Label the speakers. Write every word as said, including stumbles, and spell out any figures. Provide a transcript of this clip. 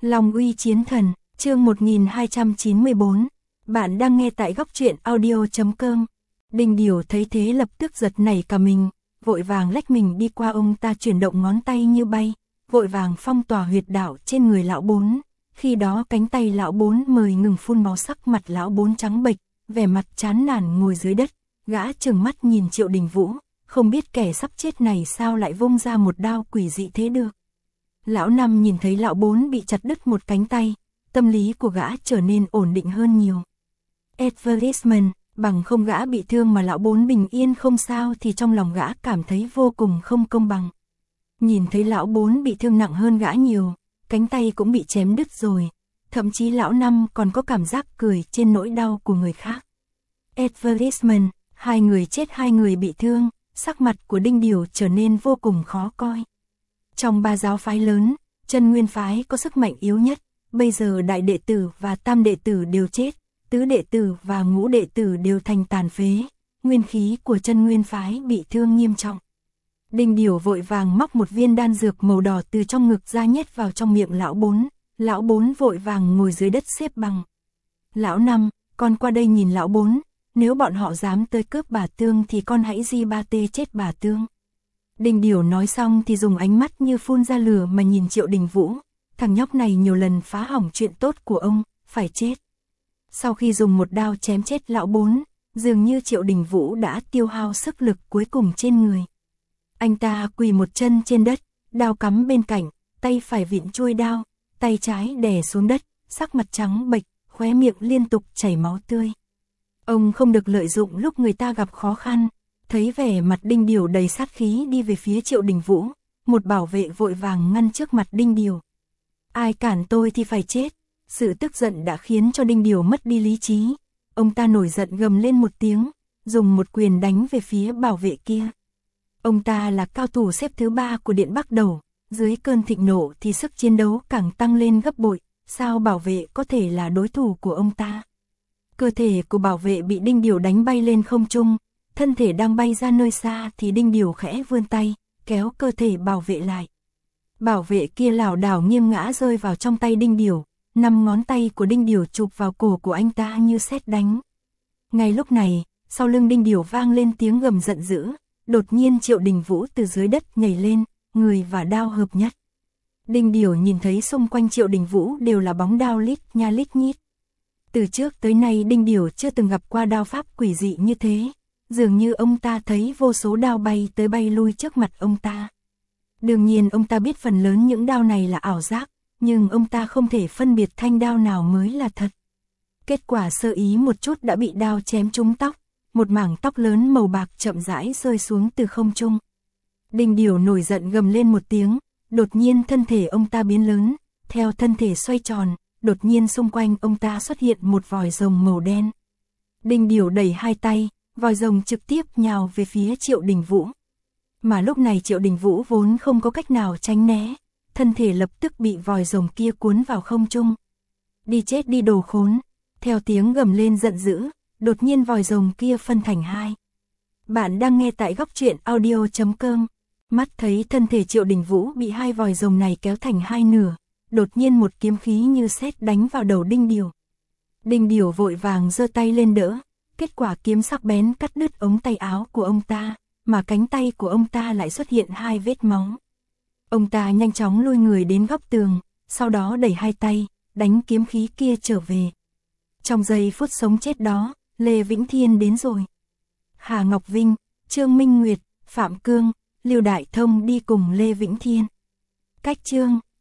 Speaker 1: Long uy chiến thần, chương một nghìn hai trăm chín mươi bốn. Bạn đang nghe tại góc truyện audio chấm com. Đinh Điều thấy thế lập tức giật nảy cả mình, vội vàng lách mình đi qua ông ta, chuyển động ngón tay như bay, vội vàng phong tỏa huyệt đạo trên người lão Bốn. Khi đó cánh tay lão Bốn mời ngừng phun máu, sắc mặt lão Bốn trắng bệch, vẻ mặt chán nản ngồi dưới đất, gã trừng mắt nhìn Triệu Đình Vũ, không biết kẻ sắp chết này sao lại vung ra một đao quỷ dị thế được. Lão Năm nhìn thấy lão Bốn bị chặt đứt một cánh tay, tâm lý của gã trở nên ổn định hơn nhiều. Advertisement, bằng không gã bị thương mà lão Bốn bình yên không sao thì trong lòng gã cảm thấy vô cùng không công bằng. Nhìn thấy lão Bốn bị thương nặng hơn gã nhiều, cánh tay cũng bị chém đứt rồi, thậm chí lão Năm còn có cảm giác cười trên nỗi đau của người khác. Advertisement, hai người chết hai người bị thương, sắc mặt của Đinh Điều trở nên vô cùng khó coi. Trong ba giáo phái lớn, Chân Nguyên phái có sức mạnh yếu nhất, bây giờ đại đệ tử và tam đệ tử đều chết, tứ đệ tử và ngũ đệ tử đều thành tàn phế, nguyên khí của Chân Nguyên phái bị thương nghiêm trọng. Đinh Điều vội vàng móc một viên đan dược màu đỏ từ trong ngực ra nhét vào trong miệng lão Bốn, lão Bốn vội vàng ngồi dưới đất xếp bằng. Lão Năm, con qua đây nhìn lão Bốn, nếu bọn họ dám tới cướp bà Tương thì con hãy di ba tê chết bà Tương. Đinh Điều nói xong thì dùng ánh mắt như phun ra lửa mà nhìn Triệu Đình Vũ, thằng nhóc này nhiều lần phá hỏng chuyện tốt của ông, phải chết. Sau khi dùng một đao chém chết lão Bốn, dường như Triệu Đình Vũ đã tiêu hao sức lực cuối cùng trên người. Anh ta quỳ một chân trên đất, đao cắm bên cạnh, tay phải vịn chuôi đao, tay trái đè xuống đất, sắc mặt trắng bệch, khóe miệng liên tục chảy máu tươi. Ông không được lợi dụng lúc người ta gặp khó khăn. Thấy vẻ mặt Đinh Điều đầy sát khí đi về phía Triệu Đình Vũ, một bảo vệ vội vàng ngăn trước mặt Đinh Điều. Ai cản tôi thì phải chết. Sự tức giận đã khiến cho Đinh Điều mất đi lý trí. Ông ta nổi giận gầm lên một tiếng, dùng một quyền đánh về phía bảo vệ kia. Ông ta là cao thủ xếp thứ ba của Điện Bắc Đầu, dưới cơn thịnh nộ thì sức chiến đấu càng tăng lên gấp bội, sao bảo vệ có thể là đối thủ của ông ta. Cơ thể của bảo vệ bị Đinh Điều đánh bay lên không trung. Thân thể đang bay ra nơi xa thì Đinh Điều khẽ vươn tay, kéo cơ thể bảo vệ lại. Bảo vệ kia lảo đảo nghiêng ngã rơi vào trong tay Đinh Điều, năm ngón tay của Đinh Điều chụp vào cổ của anh ta như sét đánh. Ngay lúc này, sau lưng Đinh Điều vang lên tiếng gầm giận dữ, đột nhiên Triệu Đình Vũ từ dưới đất nhảy lên, người và đao hợp nhất. Đinh Điều nhìn thấy xung quanh Triệu Đình Vũ đều là bóng đao lít nha lít nhít. Từ trước tới nay Đinh Điều chưa từng gặp qua đao pháp quỷ dị như thế. Dường như ông ta thấy vô số đao bay tới bay lui trước mặt ông ta. Đương nhiên ông ta biết phần lớn những đao này là ảo giác, nhưng ông ta không thể phân biệt thanh đao nào mới là thật. Kết quả sơ ý một chút đã bị đao chém trúng tóc, một mảng tóc lớn màu bạc chậm rãi rơi xuống từ không trung. Đinh Điều nổi giận gầm lên một tiếng, đột nhiên thân thể ông ta biến lớn, theo thân thể xoay tròn, đột nhiên xung quanh ông ta xuất hiện một vòi rồng màu đen. Đinh Điều đẩy hai tay, vòi rồng trực tiếp nhào về phía Triệu Đình Vũ. Mà lúc này Triệu Đình Vũ vốn không có cách nào tránh né, thân thể lập tức bị vòi rồng kia cuốn vào không trung. Đi chết đi đồ khốn, theo tiếng gầm lên giận dữ, đột nhiên vòi rồng kia phân thành hai. Bạn đang nghe tại góc truyện audio chấm com. Mắt thấy thân thể Triệu Đình Vũ bị hai vòi rồng này kéo thành hai nửa, đột nhiên một kiếm khí như sét đánh vào đầu Đinh Điều. Đinh Điều vội vàng giơ tay lên đỡ. Kết quả kiếm sắc bén cắt đứt ống tay áo của ông ta, mà cánh tay của ông ta lại xuất hiện hai vết máu. Ông ta nhanh chóng lui người đến góc tường, sau đó đẩy hai tay, đánh kiếm khí kia trở về. Trong giây phút sống chết đó, Lê Vĩnh Thiên đến rồi. Hà Ngọc Vinh, Trương Minh Nguyệt, Phạm Cương, Lưu Đại Thông đi cùng Lê Vĩnh Thiên. Cách chương,